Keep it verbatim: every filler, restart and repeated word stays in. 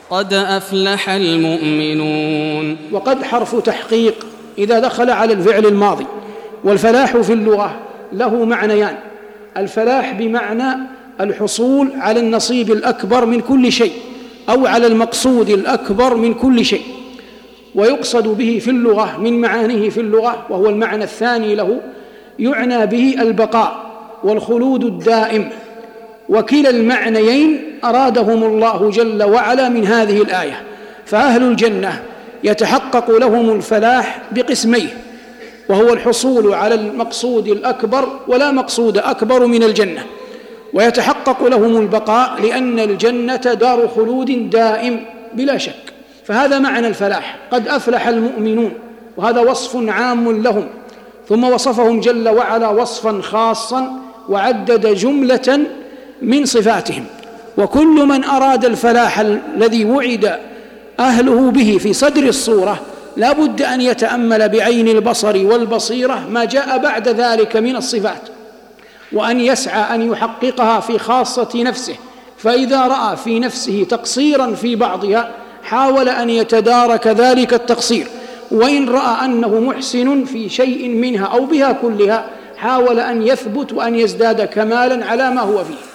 قد أفلح المؤمنون. وقد حرف تحقيق إذا دخل على الفعل الماضي، والفلاح في اللغة له معنيان: الفلاح بمعنى الحصول على النصيب الأكبر من كل شيء أو على المقصود الأكبر من كل شيء، ويقصد به في اللغة من معانيه في اللغة، وهو المعنى الثاني له، يعنى به البقاء والخلود الدائم. وكلا المعنيين أرادهم الله جل وعلا من هذه الآية. فأهل الجنة يتحقق لهم الفلاح بقسميه، وهو الحصول على المقصود الأكبر، ولا مقصود أكبر من الجنة، ويتحقق لهم البقاء لأن الجنة دار خلود دائم بلا شك. فهذا معنى الفلاح، قد أفلح المؤمنون، وهذا وصف عام لهم، ثم وصفهم جل وعلا وصفا خاصا وعدد جملة من صفاتهم. وكل من أراد الفلاح الذي وعد أهله به في صدر الصورة لا بد أن يتأمل بعين البصر والبصيرة ما جاء بعد ذلك من الصفات، وأن يسعى أن يحققها في خاصة نفسه. فإذا رأى في نفسه تقصيرا في بعضها حاول أن يتدارك ذلك التقصير، وإن رأى أنه محسن في شيء منها أو بها كلها حاول أن يثبت وأن يزداد كمالا على ما هو فيه.